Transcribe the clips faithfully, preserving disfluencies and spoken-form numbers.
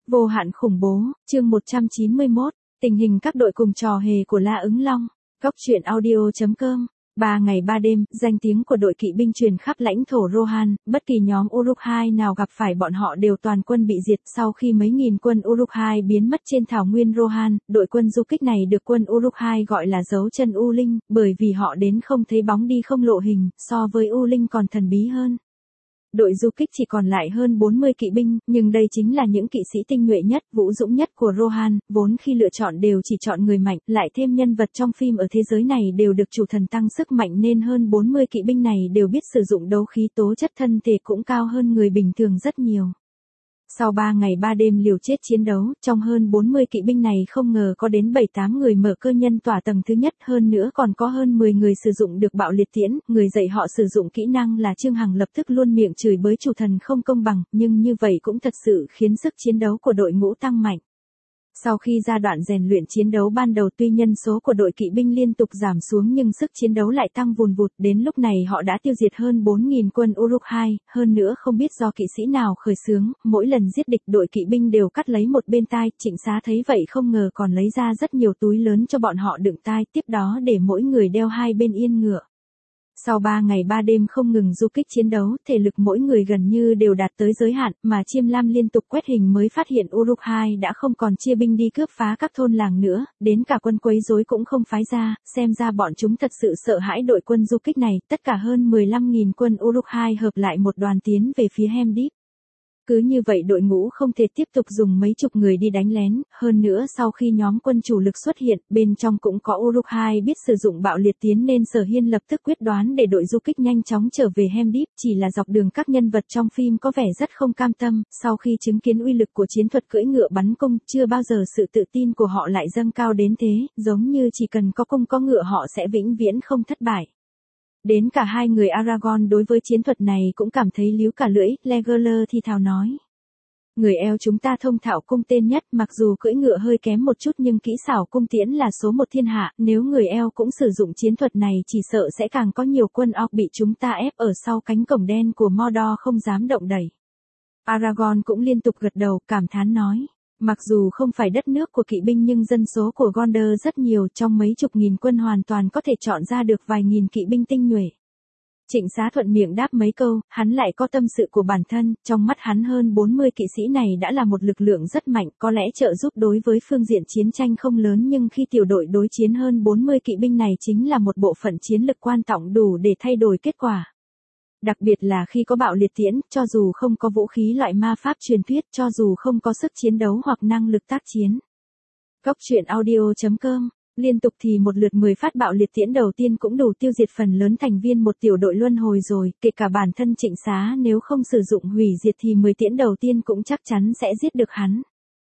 Vô hạn khủng bố, chương một trăm chín mươi mốt, tình hình các đội cùng trò hề của La Ứng Long. Góc truyện audio chấm com. Ba ngày ba đêm, danh tiếng của đội kỵ binh truyền khắp lãnh thổ Rohan, bất kỳ nhóm Uruk-hai nào gặp phải bọn họ đều toàn quân bị diệt. Sau khi mấy nghìn quân Uruk-hai biến mất trên thảo nguyên Rohan, đội quân du kích này được quân Uruk-hai gọi là dấu chân U Linh, bởi vì họ đến không thấy bóng đi không lộ hình, so với U Linh còn thần bí hơn. Đội du kích chỉ còn lại hơn bốn mươi kỵ binh, nhưng đây chính là những kỵ sĩ tinh nhuệ nhất, vũ dũng nhất của Rohan, vốn khi lựa chọn đều chỉ chọn người mạnh, lại thêm nhân vật trong phim ở thế giới này đều được chủ thần tăng sức mạnh nên hơn bốn mươi kỵ binh này đều biết sử dụng đấu khí, tố chất thân thể cũng cao hơn người bình thường rất nhiều. Sau ba ngày ba đêm liều chết chiến đấu, trong hơn bốn mươi kỵ binh này không ngờ có đến bảy tám người mở cơ nhân tỏa tầng thứ nhất, hơn nữa còn có hơn mười người sử dụng được bạo liệt tiễn, người dạy họ sử dụng kỹ năng là Trương Hằng lập tức luôn miệng chửi bới chủ thần không công bằng, nhưng như vậy cũng thật sự khiến sức chiến đấu của đội ngũ tăng mạnh. Sau khi giai đoạn rèn luyện chiến đấu ban đầu tuy nhân số của đội kỵ binh liên tục giảm xuống nhưng sức chiến đấu lại tăng vùn vụt, đến lúc này họ đã tiêu diệt hơn bốn nghìn quân Uruk-hai, hơn nữa không biết do kỵ sĩ nào khởi xướng, mỗi lần giết địch đội kỵ binh đều cắt lấy một bên tai, Trịnh Xá thấy vậy không ngờ còn lấy ra rất nhiều túi lớn cho bọn họ đựng tai, tiếp đó để mỗi người đeo hai bên yên ngựa. Sau ba ngày ba đêm không ngừng du kích chiến đấu, thể lực mỗi người gần như đều đạt tới giới hạn, mà Chiêm Lam liên tục quét hình mới phát hiện Uruk-hai đã không còn chia binh đi cướp phá các thôn làng nữa, đến cả quân quấy rối cũng không phái ra, xem ra bọn chúng thật sự sợ hãi đội quân du kích này, tất cả hơn mười lăm nghìn quân Uruk-hai hợp lại một đoàn tiến về phía Hemdeep. Cứ như vậy đội ngũ không thể tiếp tục dùng mấy chục người đi đánh lén, hơn nữa sau khi nhóm quân chủ lực xuất hiện, bên trong cũng có Uruk-hai biết sử dụng bạo liệt tiến nên Sở Hiên lập tức quyết đoán để đội du kích nhanh chóng trở về Hemdeep, chỉ là dọc đường các nhân vật trong phim có vẻ rất không cam tâm, sau khi chứng kiến uy lực của chiến thuật cưỡi ngựa bắn cung, chưa bao giờ sự tự tin của họ lại dâng cao đến thế, giống như chỉ cần có cung có ngựa họ sẽ vĩnh viễn không thất bại. Đến cả hai người Aragorn đối với chiến thuật này cũng cảm thấy líu cả lưỡi, Legolas thì thào nói. Người eo chúng ta thông thạo cung tên nhất, mặc dù cưỡi ngựa hơi kém một chút nhưng kỹ xảo cung tiễn là số một thiên hạ, nếu người eo cũng sử dụng chiến thuật này chỉ sợ sẽ càng có nhiều quân orc bị chúng ta ép ở sau cánh cổng đen của Mordor không dám động đẩy. Aragorn cũng liên tục gật đầu, cảm thán nói. Mặc dù không phải đất nước của kỵ binh nhưng dân số của Gondor rất nhiều, trong mấy chục nghìn quân hoàn toàn có thể chọn ra được vài nghìn kỵ binh tinh nhuệ. Trịnh Xá thuận miệng đáp mấy câu, hắn lại có tâm sự của bản thân, trong mắt hắn hơn bốn mươi kỵ sĩ này đã là một lực lượng rất mạnh, có lẽ trợ giúp đối với phương diện chiến tranh không lớn nhưng khi tiểu đội đối chiến hơn bốn mươi kỵ binh này chính là một bộ phận chiến lực quan trọng đủ để thay đổi kết quả. Đặc biệt là khi có bạo liệt tiễn, cho dù không có vũ khí loại ma pháp truyền thuyết, cho dù không có sức chiến đấu hoặc năng lực tác chiến. Góc truyện audio chấm com. Liên tục thì một lượt mười phát bạo liệt tiễn đầu tiên cũng đủ tiêu diệt phần lớn thành viên một tiểu đội luân hồi rồi, kể cả bản thân Trịnh Xá nếu không sử dụng hủy diệt thì mười tiễn đầu tiên cũng chắc chắn sẽ giết được hắn.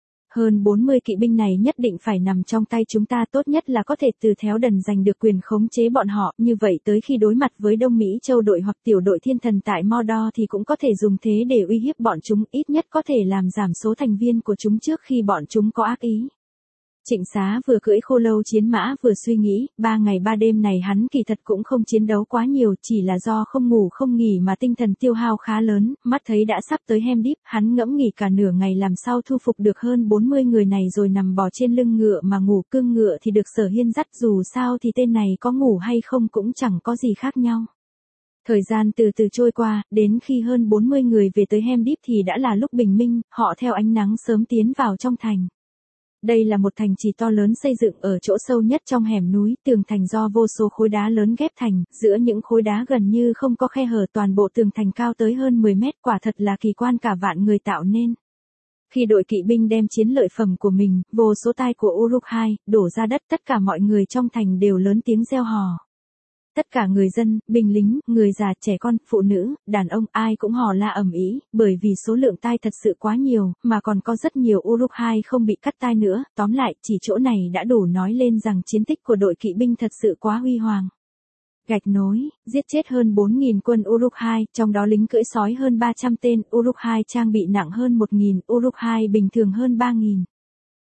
Hơn bốn mươi kỵ binh này nhất định phải nằm trong tay chúng ta, tốt nhất là có thể từ Theo Đần giành được quyền khống chế bọn họ, như vậy tới khi đối mặt với Đông Mỹ Châu đội hoặc tiểu đội thiên thần tại Mordor thì cũng có thể dùng thế để uy hiếp bọn chúng, ít nhất có thể làm giảm số thành viên của chúng trước khi bọn chúng có ác ý. Trịnh Xá vừa cưỡi khô lâu chiến mã vừa suy nghĩ, ba ngày ba đêm này hắn kỳ thật cũng không chiến đấu quá nhiều, chỉ là do không ngủ không nghỉ mà tinh thần tiêu hao khá lớn, mắt thấy đã sắp tới Hemdeep, hắn ngẫm nghỉ cả nửa ngày làm sao thu phục được hơn bốn mươi người này rồi nằm bò trên lưng ngựa mà ngủ, cương ngựa thì được Sở Hiên dắt, dù sao thì tên này có ngủ hay không cũng chẳng có gì khác nhau. Thời gian từ từ trôi qua, đến khi hơn bốn mươi người về tới Hemdeep thì đã là lúc bình minh, họ theo ánh nắng sớm tiến vào trong thành. Đây là một thành trì to lớn xây dựng ở chỗ sâu nhất trong hẻm núi, tường thành do vô số khối đá lớn ghép thành, giữa những khối đá gần như không có khe hở, toàn bộ tường thành cao tới hơn mười mét, quả thật là kỳ quan cả vạn người tạo nên. Khi đội kỵ binh đem chiến lợi phẩm của mình, vô số tai của Uruk-hai, đổ ra đất, tất cả mọi người trong thành đều lớn tiếng reo hò. Tất cả người dân, binh lính, người già, trẻ con, phụ nữ, đàn ông, ai cũng hò la ầm ĩ, bởi vì số lượng tai thật sự quá nhiều, mà còn có rất nhiều Uruk-hai không bị cắt tai nữa, tóm lại, chỉ chỗ này đã đủ nói lên rằng chiến tích của đội kỵ binh thật sự quá huy hoàng. Gạch nối, giết chết hơn bốn nghìn quân Uruk-hai, trong đó lính cưỡi sói hơn ba trăm tên, Uruk-hai trang bị nặng hơn một nghìn, Uruk-hai bình thường hơn ba nghìn.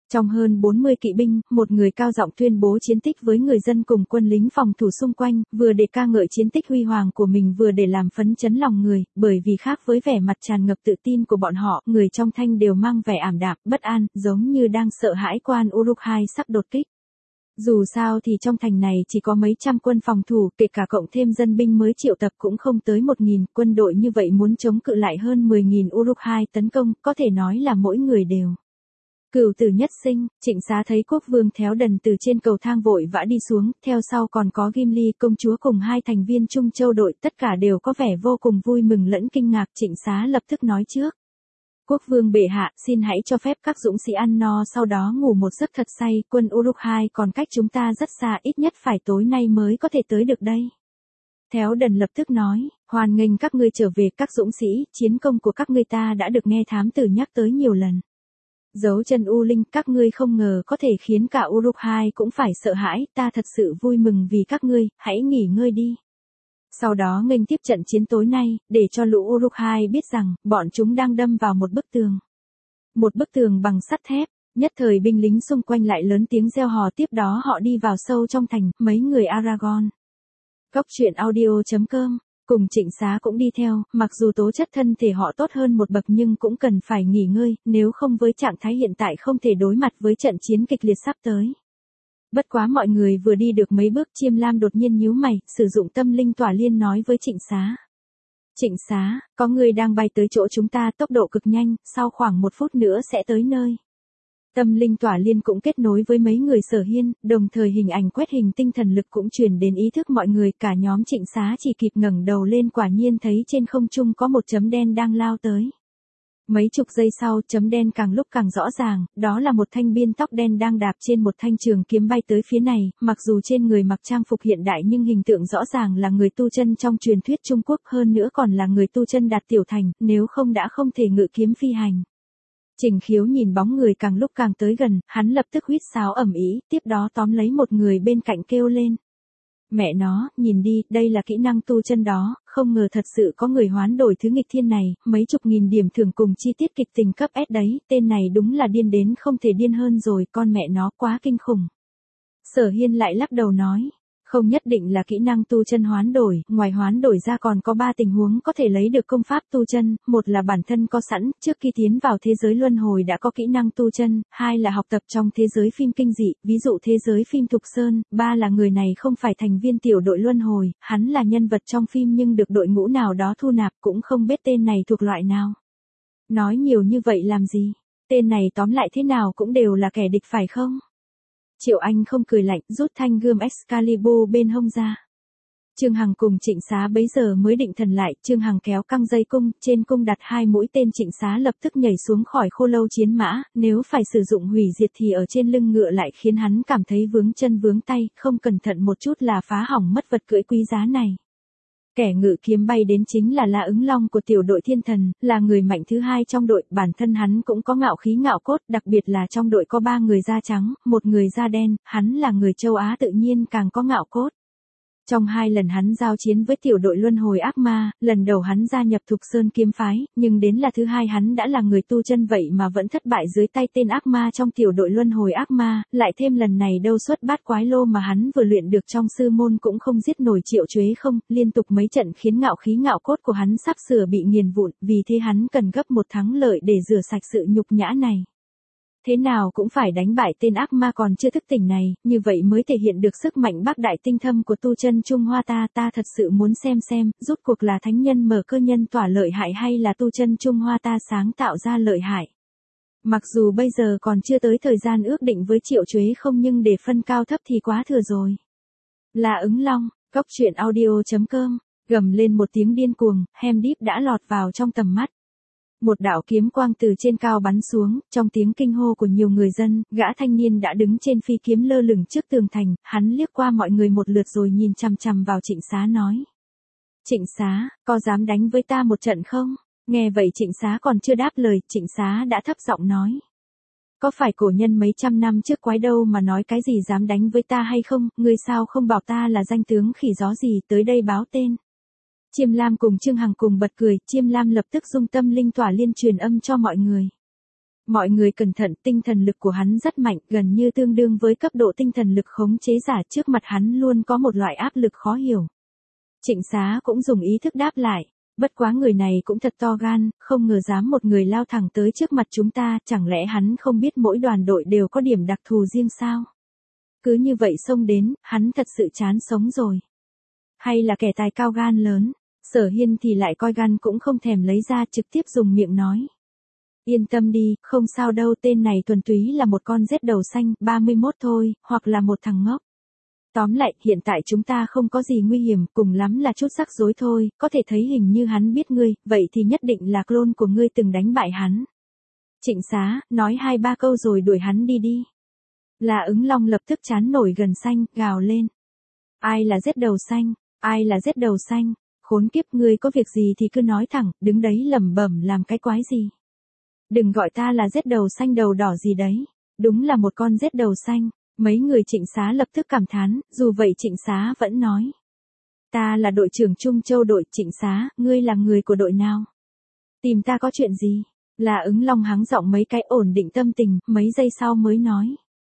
Trong hơn bốn mươi kỵ binh, một người cao giọng tuyên bố chiến tích với người dân cùng quân lính phòng thủ xung quanh, vừa để ca ngợi chiến tích huy hoàng của mình vừa để làm phấn chấn lòng người, bởi vì khác với vẻ mặt tràn ngập tự tin của bọn họ, người trong thanh đều mang vẻ ảm đạm, bất an, giống như đang sợ hãi quan Uruk-hai sắp đột kích. Dù sao thì trong thành này chỉ có mấy trăm quân phòng thủ, kể cả cộng thêm dân binh mới triệu tập cũng không tới một nghìn, quân đội như vậy muốn chống cự lại hơn mười nghìn Uruk-hai tấn công, có thể nói là mỗi người đều. Cửu tử nhất sinh, Trịnh Xá thấy quốc vương Théo Đần từ trên cầu thang vội vã đi xuống, theo sau còn có Gimli công chúa cùng hai thành viên Trung Châu đội, tất cả đều có vẻ vô cùng vui mừng lẫn kinh ngạc. Trịnh Xá lập tức nói trước. Quốc vương bệ hạ, xin hãy cho phép các dũng sĩ ăn no sau đó ngủ một giấc thật say, quân Uruk-hai còn cách chúng ta rất xa, ít nhất phải tối nay mới có thể tới được đây. Théo Đần lập tức nói, hoan nghênh các ngươi trở về các dũng sĩ, chiến công của các ngươi ta đã được nghe thám tử nhắc tới nhiều lần. Dấu chân U Linh, các ngươi không ngờ có thể khiến cả Uruk-hai cũng phải sợ hãi, ta thật sự vui mừng vì các ngươi, hãy nghỉ ngơi đi. Sau đó nghênh tiếp trận chiến tối nay, để cho lũ Uruk-hai biết rằng, bọn chúng đang đâm vào một bức tường. Một bức tường bằng sắt thép, nhất thời binh lính xung quanh lại lớn tiếng reo hò, tiếp đó họ đi vào sâu trong thành, mấy người Aragorn. Góc truyện audio chấm com cùng Trịnh Xá cũng đi theo, mặc dù tố chất thân thể họ tốt hơn một bậc nhưng cũng cần phải nghỉ ngơi, nếu không với trạng thái hiện tại không thể đối mặt với trận chiến kịch liệt sắp tới. Bất quá mọi người vừa đi được mấy bước, Chiêm Lam đột nhiên nhíu mày, sử dụng tâm linh tỏa liên nói với Trịnh Xá. Trịnh Xá, có người đang bay tới chỗ chúng ta, tốc độ cực nhanh, sau khoảng một phút nữa sẽ tới nơi. Tâm linh tỏa liên cũng kết nối với mấy người Sở Hiên, đồng thời hình ảnh quét hình tinh thần lực cũng truyền đến ý thức mọi người, cả nhóm Trịnh Xá chỉ kịp ngẩng đầu lên quả nhiên thấy trên không trung có một chấm đen đang lao tới. Mấy chục giây sau, chấm đen càng lúc càng rõ ràng, đó là một thanh biên tóc đen đang đạp trên một thanh trường kiếm bay tới phía này, mặc dù trên người mặc trang phục hiện đại nhưng hình tượng rõ ràng là người tu chân trong truyền thuyết Trung Quốc, hơn nữa còn là người tu chân đạt tiểu thành, nếu không đã không thể ngự kiếm phi hành. Trình Khiếu nhìn bóng người càng lúc càng tới gần, hắn lập tức huýt sáo ầm ĩ, tiếp đó tóm lấy một người bên cạnh kêu lên. Mẹ nó, nhìn đi, đây là kỹ năng tu chân đó, không ngờ thật sự có người hoán đổi thứ nghịch thiên này, mấy chục nghìn điểm thưởng cùng chi tiết kịch tình cấp S đấy, tên này đúng là điên đến không thể điên hơn rồi, con mẹ nó quá kinh khủng. Sở Hiên lại lắc đầu nói. Không nhất định là kỹ năng tu chân hoán đổi, ngoài hoán đổi ra còn có ba tình huống có thể lấy được công pháp tu chân, một là bản thân có sẵn, trước khi tiến vào thế giới luân hồi đã có kỹ năng tu chân, hai là học tập trong thế giới phim kinh dị, ví dụ thế giới phim Thục Sơn, ba là người này không phải thành viên tiểu đội luân hồi, hắn là nhân vật trong phim nhưng được đội ngũ nào đó thu nạp, cũng không biết tên này thuộc loại nào. Nói nhiều như vậy làm gì? Tên này tóm lại thế nào cũng đều là kẻ địch phải không? Triệu Anh không cười lạnh, rút thanh gươm Excalibur bên hông ra. Trương Hằng cùng Trịnh Xá bấy giờ mới định thần lại, Trương Hằng kéo căng dây cung, trên cung đặt hai mũi tên, Trịnh Xá lập tức nhảy xuống khỏi khô lâu chiến mã, nếu phải sử dụng hủy diệt thì ở trên lưng ngựa lại khiến hắn cảm thấy vướng chân vướng tay, không cẩn thận một chút là phá hỏng mất vật cưỡi quý giá này. Kẻ ngự kiếm bay đến chính là La Ứng Long của tiểu đội thiên thần, là người mạnh thứ hai trong đội, bản thân hắn cũng có ngạo khí ngạo cốt, đặc biệt là trong đội có ba người da trắng, một người da đen, hắn là người châu Á tự nhiên càng có ngạo cốt. Trong hai lần hắn giao chiến với tiểu đội luân hồi ác ma, lần đầu hắn gia nhập Thục Sơn kiếm phái, nhưng đến là thứ hai hắn đã là người tu chân vậy mà vẫn thất bại dưới tay tên ác ma trong tiểu đội luân hồi ác ma, lại thêm lần này đâu xuất bát quái lô mà hắn vừa luyện được trong sư môn cũng không giết nổi Triệu Chuế không, liên tục mấy trận khiến ngạo khí ngạo cốt của hắn sắp sửa bị nghiền vụn, vì thế hắn cần gấp một thắng lợi để rửa sạch sự nhục nhã này. Thế nào cũng phải đánh bại tên ác ma còn chưa thức tỉnh này, như vậy mới thể hiện được sức mạnh bác đại tinh thâm của tu chân Trung Hoa ta. Ta thật sự muốn xem xem, rốt cuộc là thánh nhân mở cơ nhân tỏa lợi hại hay là tu chân Trung Hoa ta sáng tạo ra lợi hại. Mặc dù bây giờ còn chưa tới thời gian ước định với Triệu Chuế không, nhưng để phân cao thấp thì quá thừa rồi. La Ứng Long, góc truyện audio chấm com, gầm lên một tiếng điên cuồng, Helmdeep đã lọt vào trong tầm mắt. Một đạo kiếm quang từ trên cao bắn xuống, trong tiếng kinh hô của nhiều người dân, gã thanh niên đã đứng trên phi kiếm lơ lửng trước tường thành, hắn liếc qua mọi người một lượt rồi nhìn chằm chằm vào Trịnh Xá nói. Trịnh Xá, có dám đánh với ta một trận không? Nghe vậy Trịnh Xá còn chưa đáp lời, Trịnh Xá đã thấp giọng nói. Có phải cổ nhân mấy trăm năm trước quái đâu mà nói cái gì dám đánh với ta hay không, ngươi sao không bảo ta là danh tướng khỉ gió gì tới đây báo tên. Chiêm Lam cùng Trương Hằng cùng bật cười, Chiêm Lam lập tức dung tâm linh tỏa liên truyền âm cho mọi người. Mọi người cẩn thận, tinh thần lực của hắn rất mạnh, gần như tương đương với cấp độ tinh thần lực khống chế giả, trước mặt hắn luôn có một loại áp lực khó hiểu. Trịnh Xá cũng dùng ý thức đáp lại, bất quá người này cũng thật to gan, không ngờ dám một người lao thẳng tới trước mặt chúng ta, chẳng lẽ hắn không biết mỗi đoàn đội đều có điểm đặc thù riêng sao? Cứ như vậy xông đến, hắn thật sự chán sống rồi. Hay là kẻ tài cao gan lớn, Sở Hiên thì lại coi gan cũng không thèm lấy ra, trực tiếp dùng miệng nói. Yên tâm đi, không sao đâu, tên này thuần túy là một con rết đầu xanh, ba mươi mốt thôi, hoặc là một thằng ngốc. Tóm lại, hiện tại chúng ta không có gì nguy hiểm, cùng lắm là chút rắc rối thôi, có thể thấy hình như hắn biết ngươi, vậy thì nhất định là clone của ngươi từng đánh bại hắn. Trịnh Xá, nói hai ba câu rồi đuổi hắn đi đi. Là Ứng Long lập tức chán nổi gần xanh, gào lên. Ai là rết đầu xanh, ai là rết đầu xanh, khốn kiếp, ngươi có việc gì thì cứ nói thẳng, đứng đấy lẩm bẩm làm cái quái gì. Đừng gọi ta là rết đầu xanh đầu đỏ gì đấy, đúng là một con rết đầu xanh. Mấy người Trịnh Xá lập tức cảm thán, dù vậy Trịnh Xá vẫn nói. Ta là đội trưởng Trung Châu đội. Trịnh Xá, ngươi là người của đội nào? Tìm ta có chuyện gì? Là Ứng Long hắng giọng mấy cái ổn định tâm tình, mấy giây sau mới nói.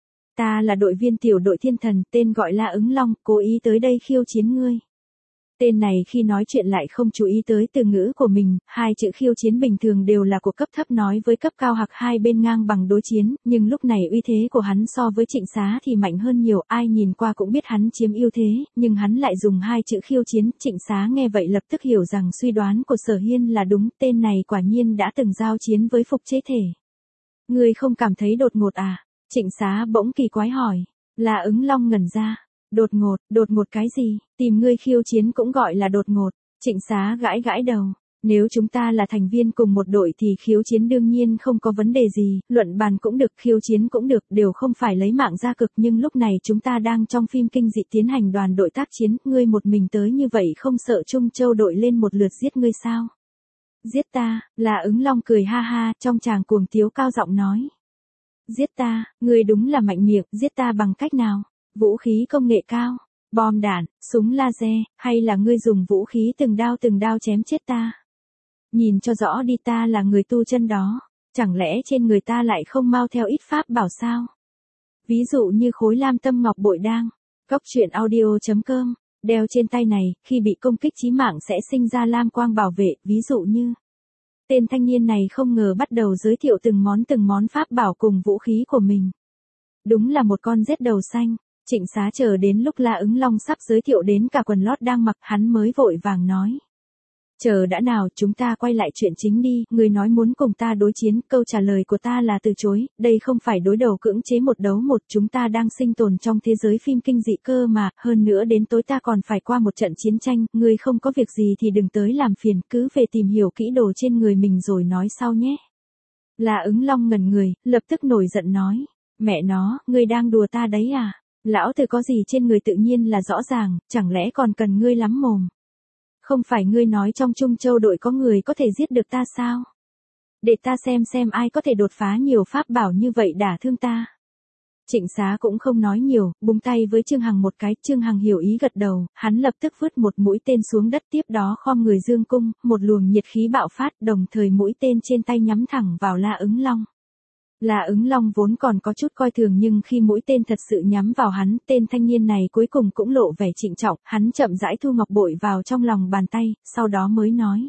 Ta là đội viên tiểu đội Thiên Thần, tên gọi là Ứng Long, cố ý tới đây khiêu chiến ngươi. Tên này khi nói chuyện lại không chú ý tới từ ngữ của mình, hai chữ khiêu chiến bình thường đều là của cấp thấp nói với cấp cao hoặc hai bên ngang bằng đối chiến, nhưng lúc này uy thế của hắn so với Trịnh Xá thì mạnh hơn nhiều, ai nhìn qua cũng biết hắn chiếm ưu thế, nhưng hắn lại dùng hai chữ khiêu chiến, Trịnh Xá nghe vậy lập tức hiểu rằng suy đoán của Sở Hiên là đúng, tên này quả nhiên đã từng giao chiến với phục chế thể. Ngươi không cảm thấy đột ngột à? Trịnh Xá bỗng kỳ quái hỏi, là Ứng Long ngẩn ra. Đột ngột, đột ngột cái gì, tìm ngươi khiêu chiến cũng gọi là đột ngột. Trịnh Xá gãi gãi đầu, nếu chúng ta là thành viên cùng một đội thì khiêu chiến đương nhiên không có vấn đề gì, luận bàn cũng được, khiêu chiến cũng được, đều không phải lấy mạng ra cực, nhưng lúc này chúng ta đang trong phim kinh dị tiến hành đoàn đội tác chiến, ngươi một mình tới như vậy không sợ Trung Châu đội lên một lượt giết ngươi sao? Giết ta, là Ứng Long cười ha ha, trong tràng cuồng tiếu cao giọng nói. Giết ta, ngươi đúng là mạnh miệng, giết ta bằng cách nào? Vũ khí công nghệ cao, bom đạn, súng laser, hay là ngươi dùng vũ khí từng đao từng đao chém chết ta? Nhìn cho rõ đi, ta là người tu chân đó, chẳng lẽ trên người ta lại không mang theo ít pháp bảo sao? Ví dụ như khối lam tâm ngọc bội đăng, góc truyện audio chấm com, đeo trên tay này, khi bị công kích chí mạng sẽ sinh ra lam quang bảo vệ, ví dụ như. Tên thanh niên này không ngờ bắt đầu giới thiệu từng món từng món pháp bảo cùng vũ khí của mình. Đúng là một con rết đầu xanh. Trịnh Xá chờ đến lúc La Ứng Long sắp giới thiệu đến cả quần lót đang mặc, hắn mới vội vàng nói. Chờ đã nào, chúng ta quay lại chuyện chính đi, người nói muốn cùng ta đối chiến, câu trả lời của ta là từ chối, đây không phải đối đầu cưỡng chế một đấu một, chúng ta đang sinh tồn trong thế giới phim kinh dị cơ mà, hơn nữa đến tối ta còn phải qua một trận chiến tranh, người không có việc gì thì đừng tới làm phiền, cứ về tìm hiểu kỹ đồ trên người mình rồi nói sau nhé. La Ứng Long ngẩn người, lập tức nổi giận nói, mẹ nó, người đang đùa ta đấy à? Lão tử có gì trên người tự nhiên là rõ ràng, chẳng lẽ còn cần ngươi lắm mồm? Không phải ngươi nói trong Trung Châu đội có người có thể giết được ta sao? Để ta xem xem ai có thể đột phá nhiều pháp bảo như vậy đả thương ta. Trịnh Xá cũng không nói nhiều, búng tay với Trương Hằng một cái, Trương Hằng hiểu ý gật đầu, hắn lập tức vứt một mũi tên xuống đất, tiếp đó khom người dương cung, một luồng nhiệt khí bạo phát, đồng thời mũi tên trên tay nhắm thẳng vào La Ứng Long. La Ứng Long vốn còn có chút coi thường nhưng khi mũi tên thật sự nhắm vào hắn, tên thanh niên này cuối cùng cũng lộ vẻ trịnh trọng, hắn chậm rãi thu ngọc bội vào trong lòng bàn tay, sau đó mới nói.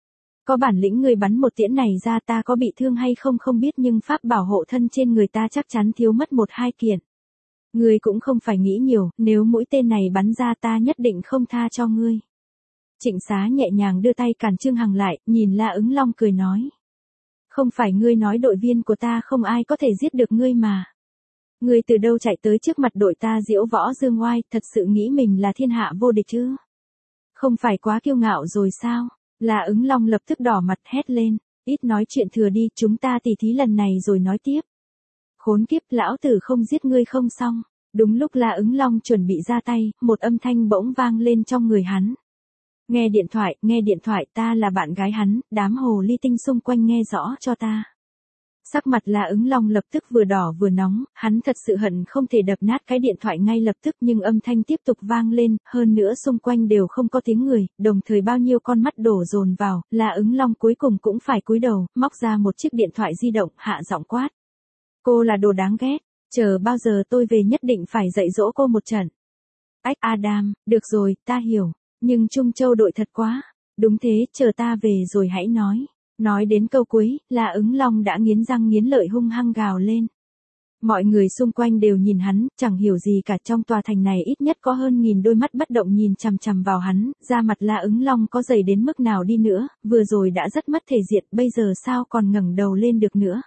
Có bản lĩnh người bắn một tiễn này ra, ta có bị thương hay không không biết nhưng pháp bảo hộ thân trên người ta chắc chắn thiếu mất một hai kiện. Ngươi cũng không phải nghĩ nhiều, nếu mũi tên này bắn ra ta nhất định không tha cho ngươi. Trịnh Xá nhẹ nhàng đưa tay cản Trương Hằng lại, nhìn La Ứng Long cười nói. Không phải ngươi nói đội viên của ta không ai có thể giết được ngươi mà. Ngươi từ đâu chạy tới trước mặt đội ta diễu võ dương oai, thật sự nghĩ mình là thiên hạ vô địch chứ? Không phải quá kiêu ngạo rồi sao? La Ứng Long lập tức đỏ mặt hét lên, ít nói chuyện thừa đi, chúng ta tỉ thí lần này rồi nói tiếp. Khốn kiếp, lão tử không giết ngươi không xong. Đúng lúc La Ứng Long chuẩn bị ra tay, một âm thanh bỗng vang lên trong người hắn. Nghe điện thoại, nghe điện thoại, ta là bạn gái hắn, đám hồ ly tinh xung quanh nghe rõ cho ta. Sắc mặt La Ứng Long lập tức vừa đỏ vừa nóng, hắn thật sự hận không thể đập nát cái điện thoại ngay lập tức, nhưng âm thanh tiếp tục vang lên, hơn nữa xung quanh đều không có tiếng người, đồng thời bao nhiêu con mắt đổ dồn vào, La Ứng Long cuối cùng cũng phải cúi đầu, móc ra một chiếc điện thoại di động, hạ giọng quát. Cô là đồ đáng ghét, chờ bao giờ tôi về nhất định phải dạy dỗ cô một trận. Ách Adam, được rồi, ta hiểu, nhưng Trung Châu đội thật quá. Đúng thế, chờ ta về rồi hãy nói. Nói đến câu cuối, La Ứng Long đã nghiến răng nghiến lợi hung hăng gào lên. Mọi người xung quanh đều nhìn hắn, chẳng hiểu gì cả, trong tòa thành này ít nhất có hơn nghìn đôi mắt bất động nhìn chằm chằm vào hắn, da mặt La Ứng Long có dày đến mức nào đi nữa, vừa rồi đã rất mất thể diện, bây giờ sao còn ngẩng đầu lên được nữa.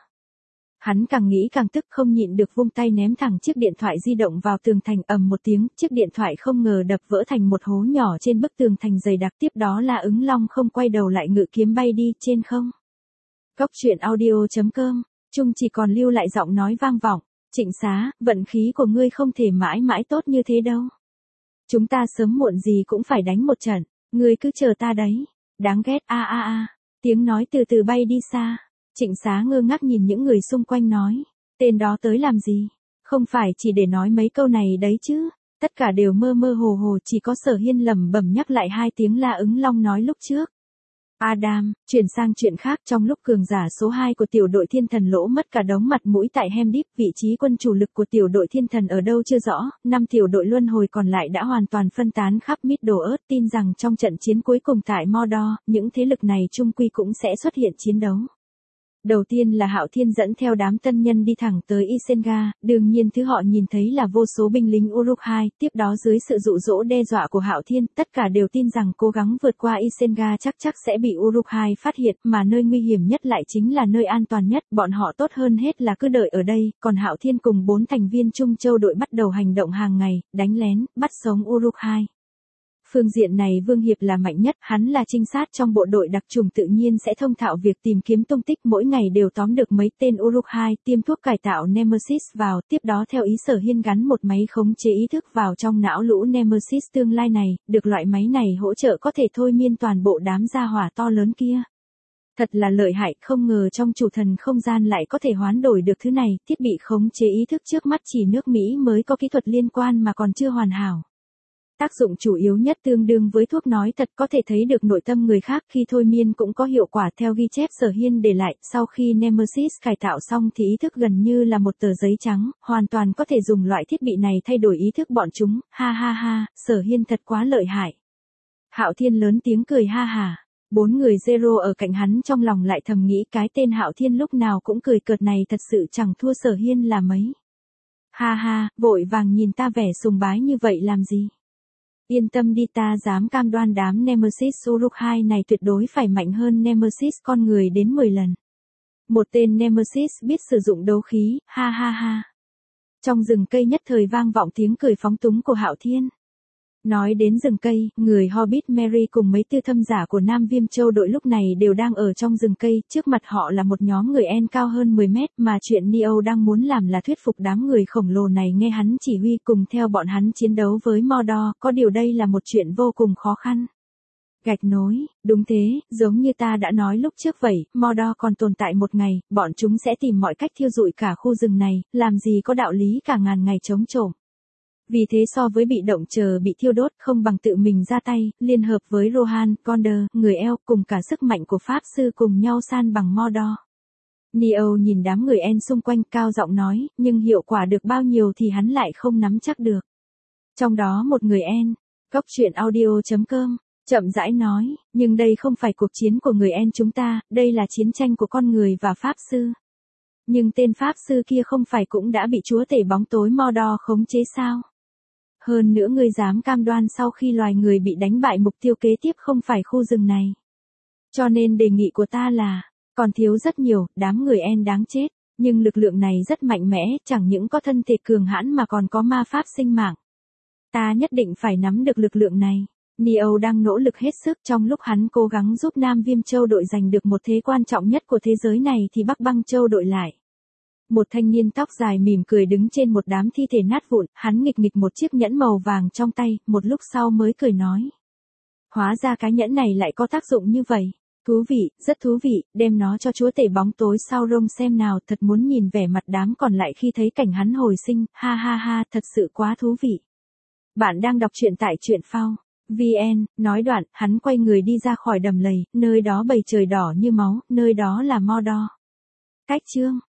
Hắn càng nghĩ càng tức, không nhịn được vung tay ném thẳng chiếc điện thoại di động vào tường thành, ầm một tiếng, chiếc điện thoại không ngờ đập vỡ thành một hố nhỏ trên bức tường thành dày đặc, tiếp đó La Ứng Long không quay đầu lại ngự kiếm bay đi trên không. Góc truyện audio chấm com, Trung chỉ còn lưu lại giọng nói vang vọng, Trịnh Xá, vận khí của ngươi không thể mãi mãi tốt như thế đâu. Chúng ta sớm muộn gì cũng phải đánh một trận, ngươi cứ chờ ta đấy. Đáng ghét, a a a, tiếng nói từ từ bay đi xa. Trịnh Xá ngơ ngác nhìn những người xung quanh nói, tên đó tới làm gì? Không phải chỉ để nói mấy câu này đấy chứ? Tất cả đều mơ mơ hồ hồ, chỉ có Sở Hiên lẩm bẩm nhắc lại hai tiếng La Ứng Long nói lúc trước. Adam, chuyển sang chuyện khác, trong lúc cường giả số hai của tiểu đội thiên thần lỗ mất cả đống mặt mũi tại Hem Deep, vị trí quân chủ lực của tiểu đội thiên thần ở đâu chưa rõ, năm tiểu đội luân hồi còn lại đã hoàn toàn phân tán khắp Middle Earth, tin rằng trong trận chiến cuối cùng tại Mordor, những thế lực này chung quy cũng sẽ xuất hiện chiến đấu. Đầu tiên là Hạo Thiên dẫn theo đám tân nhân đi thẳng tới Isenga, đương nhiên thứ họ nhìn thấy là vô số binh lính Uruk-hai, tiếp đó dưới sự dụ dỗ đe dọa của Hạo Thiên, tất cả đều tin rằng cố gắng vượt qua Isenga chắc chắc sẽ bị Uruk-hai phát hiện, mà nơi nguy hiểm nhất lại chính là nơi an toàn nhất, bọn họ tốt hơn hết là cứ đợi ở đây, còn Hạo Thiên cùng bốn thành viên Trung Châu đội bắt đầu hành động hàng ngày, đánh lén, bắt sống Uruk-hai. Phương diện này Vương Hiệp là mạnh nhất, hắn là trinh sát trong bộ đội đặc trùng tự nhiên sẽ thông thạo việc tìm kiếm tung tích, mỗi ngày đều tóm được mấy tên Uruk-hai, tiêm thuốc cải tạo Nemesis vào, tiếp đó theo ý Sở Hiên gắn một máy khống chế ý thức vào trong não lũ Nemesis tương lai này, được loại máy này hỗ trợ có thể thôi miên toàn bộ đám gia hỏa to lớn kia. Thật là lợi hại, không ngờ trong chủ thần không gian lại có thể hoán đổi được thứ này, thiết bị khống chế ý thức trước mắt chỉ nước Mỹ mới có kỹ thuật liên quan mà còn chưa hoàn hảo. Tác dụng chủ yếu nhất tương đương với thuốc nói thật, có thể thấy được nội tâm người khác khi thôi miên cũng có hiệu quả, theo ghi chép Sở Hiên để lại, sau khi Nemesis cải tạo xong thì ý thức gần như là một tờ giấy trắng, hoàn toàn có thể dùng loại thiết bị này thay đổi ý thức bọn chúng, ha ha ha, Sở Hiên thật quá lợi hại. Hạo Thiên lớn tiếng cười ha hà. Bốn người Zero ở cạnh hắn trong lòng lại thầm nghĩ cái tên Hạo Thiên lúc nào cũng cười cợt này thật sự chẳng thua Sở Hiên là mấy. Ha ha, vội vàng nhìn ta vẻ sùng bái như vậy làm gì? Yên tâm đi, ta dám cam đoan đám Nemesis Uruk-hai này tuyệt đối phải mạnh hơn Nemesis con người đến mười lần. Một tên Nemesis biết sử dụng đấu khí, ha ha ha. Trong rừng cây nhất thời vang vọng tiếng cười phóng túng của Hạo Thiên. Nói đến rừng cây, người Hobbit Merry cùng mấy tư thâm giả của Nam Viêm Châu đội lúc này đều đang ở trong rừng cây, trước mặt họ là một nhóm người En cao hơn mười mét, mà chuyện Neo đang muốn làm là thuyết phục đám người khổng lồ này nghe hắn chỉ huy cùng theo bọn hắn chiến đấu với Mordor, có điều đây là một chuyện vô cùng khó khăn. Gạch nối, đúng thế, giống như ta đã nói lúc trước vậy, Mordor còn tồn tại một ngày, bọn chúng sẽ tìm mọi cách thiêu rụi cả khu rừng này, làm gì có đạo lý cả ngàn ngày chống trộm. Vì thế so với bị động chờ bị thiêu đốt không bằng tự mình ra tay, liên hợp với Rohan, Gondor, người eo cùng cả sức mạnh của Pháp Sư cùng nhau san bằng Mordor. Neo nhìn đám người En xung quanh cao giọng nói, nhưng hiệu quả được bao nhiêu thì hắn lại không nắm chắc được. Trong đó một người En, góc truyện audio chấm com, chậm rãi nói, nhưng đây không phải cuộc chiến của người En chúng ta, đây là chiến tranh của con người và Pháp Sư. Nhưng tên Pháp Sư kia không phải cũng đã bị chúa tể bóng tối Mordor khống chế sao? Hơn nữa ngươi dám cam đoan sau khi loài người bị đánh bại mục tiêu kế tiếp không phải khu rừng này. Cho nên đề nghị của ta là, còn thiếu rất nhiều, đám người En đáng chết, nhưng lực lượng này rất mạnh mẽ, chẳng những có thân thể cường hãn mà còn có ma pháp sinh mạng. Ta nhất định phải nắm được lực lượng này. Neo đang nỗ lực hết sức, trong lúc hắn cố gắng giúp Nam Viêm Châu đội giành được một thế quan trọng nhất của thế giới này thì Bắc Băng Châu đội lại. Một thanh niên tóc dài mỉm cười đứng trên một đám thi thể nát vụn, hắn nghịch nghịch một chiếc nhẫn màu vàng trong tay, một lúc sau mới cười nói. Hóa ra cái nhẫn này lại có tác dụng như vậy. Thú vị, rất thú vị, đem nó cho chúa tể bóng tối sau rông xem nào, thật muốn nhìn vẻ mặt đám còn lại khi thấy cảnh hắn hồi sinh, ha ha ha, thật sự quá thú vị. Bạn đang đọc truyện tại truyện phao vn, nói đoạn, hắn quay người đi ra khỏi đầm lầy, nơi đó bầy trời đỏ như máu, nơi đó là Mordor. Cách chương